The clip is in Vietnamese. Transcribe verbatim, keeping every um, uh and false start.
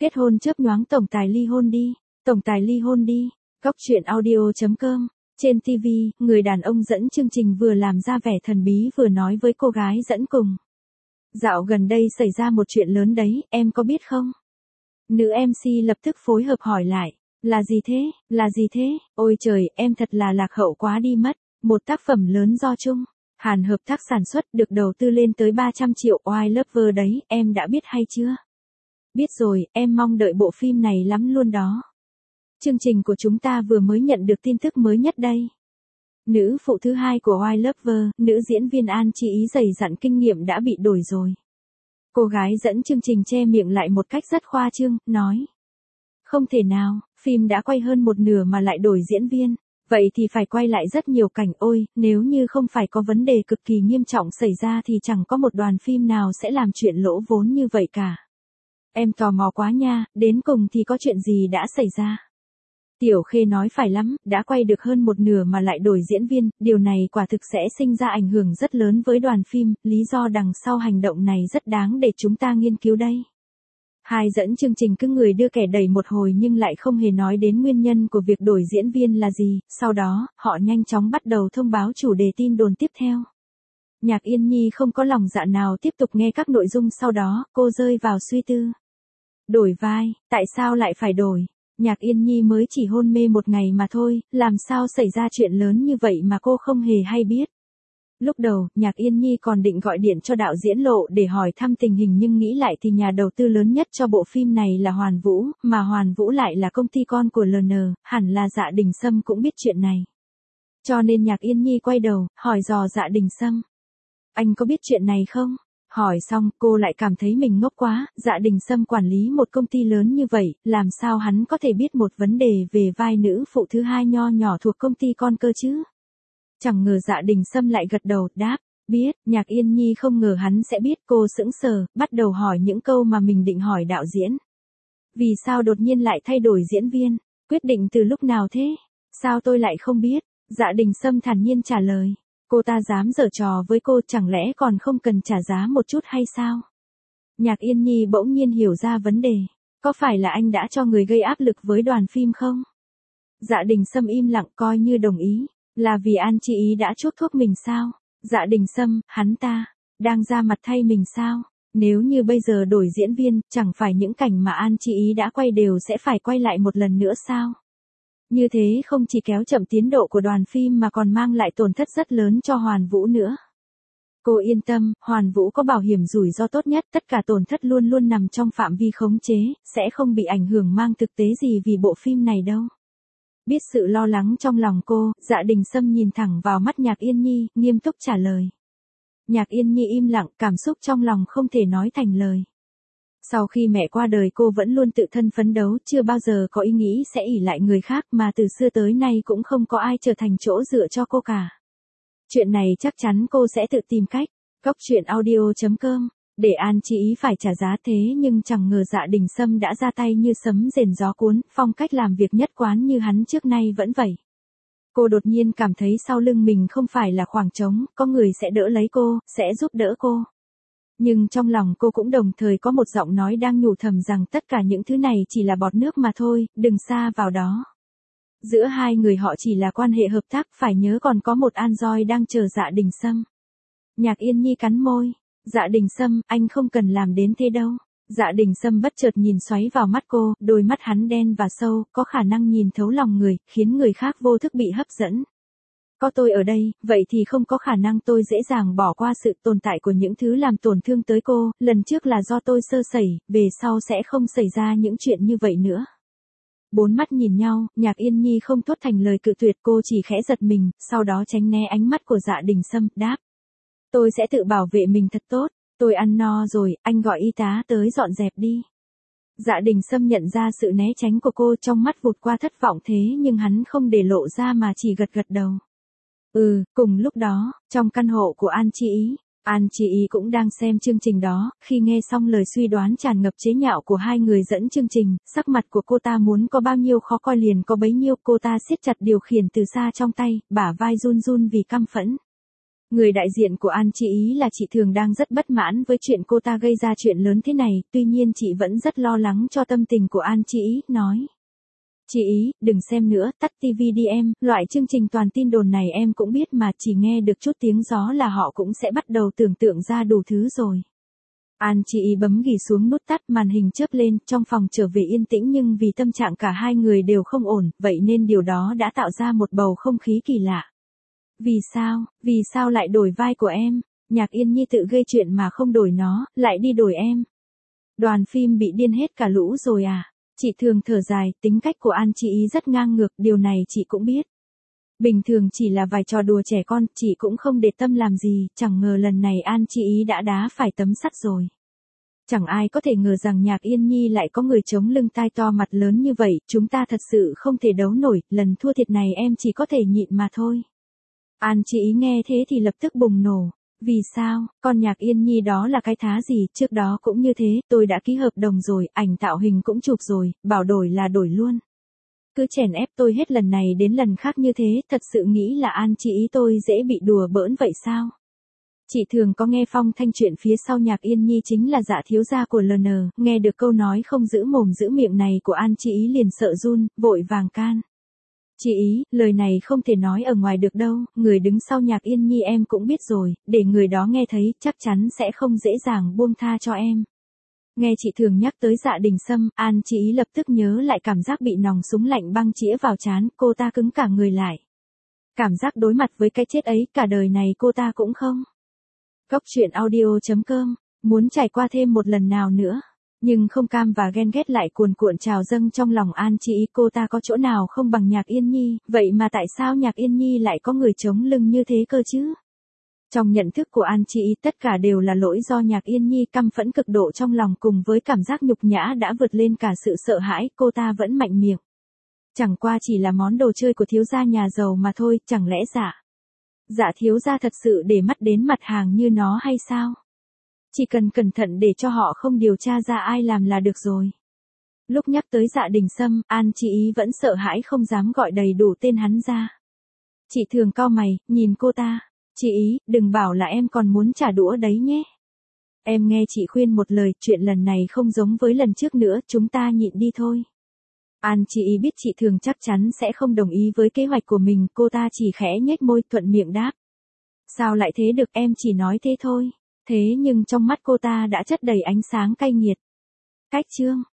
Kết hôn chớp nhoáng tổng tài ly hôn đi, tổng tài ly hôn đi. Góc truyện audio chấm com. Trên ti vi, người đàn ông dẫn chương trình vừa làm ra vẻ thần bí vừa nói với cô gái dẫn cùng. Dạo gần đây xảy ra một chuyện lớn đấy, em có biết không? Nữ em xê lập tức phối hợp hỏi lại. Là gì thế, là gì thế? Ôi trời, em thật là lạc hậu quá đi mất. Một tác phẩm lớn do Trung Hàn hợp tác sản xuất được đầu tư lên tới ba trăm triệu Why Lover đấy, em đã biết hay chưa? Biết rồi, em mong đợi bộ phim này lắm luôn đó. Chương trình của chúng ta vừa mới nhận được tin tức mới nhất đây. Nữ phụ thứ hai của Why Lover, nữ diễn viên An Chi Ý dày dặn kinh nghiệm đã bị đổi rồi. Cô gái dẫn chương trình che miệng lại một cách rất khoa trương, nói. Không thể nào, phim đã quay hơn một nửa mà lại đổi diễn viên. Vậy thì phải quay lại rất nhiều cảnh, ôi, nếu như không phải có vấn đề cực kỳ nghiêm trọng xảy ra thì chẳng có một đoàn phim nào sẽ làm chuyện lỗ vốn như vậy cả. Em tò mò quá nha, đến cùng thì có chuyện gì đã xảy ra? Tiểu Khê nói phải lắm, đã quay được hơn một nửa mà lại đổi diễn viên, điều này quả thực sẽ sinh ra ảnh hưởng rất lớn với đoàn phim, lý do đằng sau hành động này rất đáng để chúng ta nghiên cứu đây. Hai dẫn chương trình cứ người đưa kẻ đẩy một hồi nhưng lại không hề nói đến nguyên nhân của việc đổi diễn viên là gì, sau đó, họ nhanh chóng bắt đầu thông báo chủ đề tin đồn tiếp theo. Nhạc Yên Nhi không có lòng dạ nào tiếp tục nghe các nội dung sau đó, cô rơi vào suy tư. Đổi vai, tại sao lại phải đổi? Nhạc Yên Nhi mới chỉ hôn mê một ngày mà thôi, làm sao xảy ra chuyện lớn như vậy mà cô không hề hay biết. Lúc đầu, Nhạc Yên Nhi còn định gọi điện cho đạo diễn Lộ để hỏi thăm tình hình nhưng nghĩ lại thì nhà đầu tư lớn nhất cho bộ phim này là Hoàn Vũ, mà Hoàn Vũ lại là công ty con của lờ en, hẳn là Dạ Đình Sâm cũng biết chuyện này. Cho nên Nhạc Yên Nhi quay đầu, hỏi dò Dạ Đình Sâm. Anh có biết chuyện này không? Hỏi xong, cô lại cảm thấy mình ngốc quá, Dạ Đình Sâm quản lý một công ty lớn như vậy, làm sao hắn có thể biết một vấn đề về vai nữ phụ thứ hai nho nhỏ thuộc công ty con cơ chứ? Chẳng ngờ Dạ Đình Sâm lại gật đầu, đáp, biết. Nhạc Yên Nhi không ngờ hắn sẽ biết, cô sững sờ, bắt đầu hỏi những câu mà mình định hỏi đạo diễn. Vì sao đột nhiên lại thay đổi diễn viên? Quyết định từ lúc nào thế? Sao tôi lại không biết? Dạ Đình Sâm thản nhiên trả lời. Cô ta dám giở trò với cô, chẳng lẽ còn không cần trả giá một chút hay sao? Nhạc Yên Nhi bỗng nhiên hiểu ra vấn đề. Có phải là anh đã cho người gây áp lực với đoàn phim không? Dạ Đình Sâm im lặng coi như đồng ý. Là vì An Chi Ý đã chuốc thuốc mình sao? Dạ Đình Sâm, hắn ta đang ra mặt thay mình sao? Nếu như bây giờ đổi diễn viên, chẳng phải những cảnh mà An Chi Ý đã quay đều sẽ phải quay lại một lần nữa sao? Như thế không chỉ kéo chậm tiến độ của đoàn phim mà còn mang lại tổn thất rất lớn cho Hoàn Vũ nữa. Cô yên tâm, Hoàn Vũ có bảo hiểm rủi ro tốt nhất, tất cả tổn thất luôn luôn nằm trong phạm vi khống chế, sẽ không bị ảnh hưởng mang thực tế gì vì bộ phim này đâu. Biết sự lo lắng trong lòng cô, Dạ Đình Sâm nhìn thẳng vào mắt Nhạc Yên Nhi, nghiêm túc trả lời. Nhạc Yên Nhi im lặng, cảm xúc trong lòng không thể nói thành lời. Sau khi mẹ qua đời cô vẫn luôn tự thân phấn đấu, chưa bao giờ có ý nghĩ sẽ ỷ lại người khác mà từ xưa tới nay cũng không có ai trở thành chỗ dựa cho cô cả. Chuyện này chắc chắn cô sẽ tự tìm cách. Góc truyện audio chấm com. Để An Chi Ý phải trả giá thế nhưng chẳng ngờ Dạ Đình Sâm đã ra tay như sấm rền gió cuốn, phong cách làm việc nhất quán như hắn trước nay vẫn vậy. Cô đột nhiên cảm thấy sau lưng mình không phải là khoảng trống, có người sẽ đỡ lấy cô, sẽ giúp đỡ cô. Nhưng trong lòng cô cũng đồng thời có một giọng nói đang nhủ thầm rằng tất cả những thứ này chỉ là bọt nước mà thôi, đừng xa vào đó. Giữa hai người họ chỉ là quan hệ hợp tác, phải nhớ còn có một An-roi đang chờ Dạ Đình Sâm. Nhạc Yên Nhi cắn môi. Dạ Đình Sâm, anh không cần làm đến thế đâu. Dạ Đình Sâm bất chợt nhìn xoáy vào mắt cô, đôi mắt hắn đen và sâu, có khả năng nhìn thấu lòng người, khiến người khác vô thức bị hấp dẫn. Có tôi ở đây, vậy thì không có khả năng tôi dễ dàng bỏ qua sự tồn tại của những thứ làm tổn thương tới cô, lần trước là do tôi sơ sẩy, về sau sẽ không xảy ra những chuyện như vậy nữa. Bốn mắt nhìn nhau, Nhạc Yên Nhi không thốt thành lời cự tuyệt, cô chỉ khẽ giật mình, sau đó tránh né ánh mắt của Dạ Đình Sâm, đáp. Tôi sẽ tự bảo vệ mình thật tốt, tôi ăn no rồi, anh gọi y tá tới dọn dẹp đi. Dạ Đình Sâm nhận ra sự né tránh của cô, trong mắt vụt qua thất vọng thế nhưng hắn không để lộ ra mà chỉ gật gật đầu. Ừ, cùng lúc đó, trong căn hộ của An Chi Ý, An Chi Ý cũng đang xem chương trình đó, khi nghe xong lời suy đoán tràn ngập chế nhạo của hai người dẫn chương trình, sắc mặt của cô ta muốn có bao nhiêu khó coi liền có bấy nhiêu, cô ta siết chặt điều khiển từ xa trong tay, bả vai run run vì căm phẫn. Người đại diện của An Chi Ý là chị Thường đang rất bất mãn với chuyện cô ta gây ra chuyện lớn thế này, tuy nhiên chị vẫn rất lo lắng cho tâm tình của An Chi Ý, nói. Chị Ý, đừng xem nữa, tắt tivi đi em, loại chương trình toàn tin đồn này em cũng biết mà, chỉ nghe được chút tiếng gió là họ cũng sẽ bắt đầu tưởng tượng ra đủ thứ rồi. An Chi Ý bấm ghì xuống nút tắt, màn hình chớp lên, trong phòng trở về yên tĩnh nhưng vì tâm trạng cả hai người đều không ổn, vậy nên điều đó đã tạo ra một bầu không khí kỳ lạ. Vì sao, vì sao lại đổi vai của em? Nhạc Yên Nhi tự gây chuyện mà không đổi nó, lại đi đổi em. Đoàn phim bị điên hết cả lũ rồi à? Chị Thường thở dài, tính cách của An Chi Ý rất ngang ngược, điều này chị cũng biết. Bình thường chỉ là vài trò đùa trẻ con, chị cũng không để tâm làm gì, chẳng ngờ lần này An Chi Ý đã đá phải tấm sắt rồi. Chẳng ai có thể ngờ rằng Nhạc Yên Nhi lại có người chống lưng tai to mặt lớn như vậy, chúng ta thật sự không thể đấu nổi, lần thua thiệt này em chỉ có thể nhịn mà thôi. An Chi Ý nghe thế thì lập tức bùng nổ. Vì sao, con Nhạc Yên Nhi đó là cái thá gì, trước đó cũng như thế, tôi đã ký hợp đồng rồi, ảnh tạo hình cũng chụp rồi, bảo đổi là đổi luôn. Cứ chèn ép tôi hết lần này đến lần khác như thế, thật sự nghĩ là An Chi Ý tôi dễ bị đùa bỡn vậy sao? Chị Thường có nghe phong thanh chuyện phía sau Nhạc Yên Nhi chính là Dạ thiếu gia của lờ en, nghe được câu nói không giữ mồm giữ miệng này của An Chi Ý liền sợ run, vội vàng can. Chị Ý, lời này không thể nói ở ngoài được đâu, người đứng sau Nhạc Yên Nhi em cũng biết rồi, để người đó nghe thấy, chắc chắn sẽ không dễ dàng buông tha cho em. Nghe chị Thường nhắc tới Dạ Đình Sâm, An Chi Ý lập tức nhớ lại cảm giác bị nòng súng lạnh băng chĩa vào trán, cô ta cứng cả người lại. Cảm giác đối mặt với cái chết ấy, cả đời này cô ta cũng không. Góc truyện audio chấm com, muốn trải qua thêm một lần nào nữa. Nhưng không cam và ghen ghét lại cuồn cuộn trào dâng trong lòng An Chi Ý, cô ta có chỗ nào không bằng Nhạc Yên Nhi, vậy mà tại sao Nhạc Yên Nhi lại có người chống lưng như thế cơ chứ? Trong nhận thức của An Chi Ý tất cả đều là lỗi do Nhạc Yên Nhi, căm phẫn cực độ trong lòng cùng với cảm giác nhục nhã đã vượt lên cả sự sợ hãi, cô ta vẫn mạnh miệng. Chẳng qua chỉ là món đồ chơi của thiếu gia nhà giàu mà thôi, chẳng lẽ Dạ? Dạ thiếu gia thật sự để mắt đến mặt hàng như nó hay sao? Chỉ cần cẩn thận để cho họ không điều tra ra ai làm là được rồi. Lúc nhắc tới Dạ Đình Sâm, An Chi Ý vẫn sợ hãi không dám gọi đầy đủ tên hắn ra. Chị Thường cau mày, nhìn cô ta. Chị Ý, đừng bảo là em còn muốn trả đũa đấy nhé. Em nghe chị khuyên một lời, chuyện lần này không giống với lần trước nữa, chúng ta nhịn đi thôi. An Chi Ý biết chị Thường chắc chắn sẽ không đồng ý với kế hoạch của mình, cô ta chỉ khẽ nhếch môi thuận miệng đáp. Sao lại thế được, em chỉ nói thế thôi. Thế nhưng trong mắt cô ta đã chất đầy ánh sáng cay nghiệt. Cách chương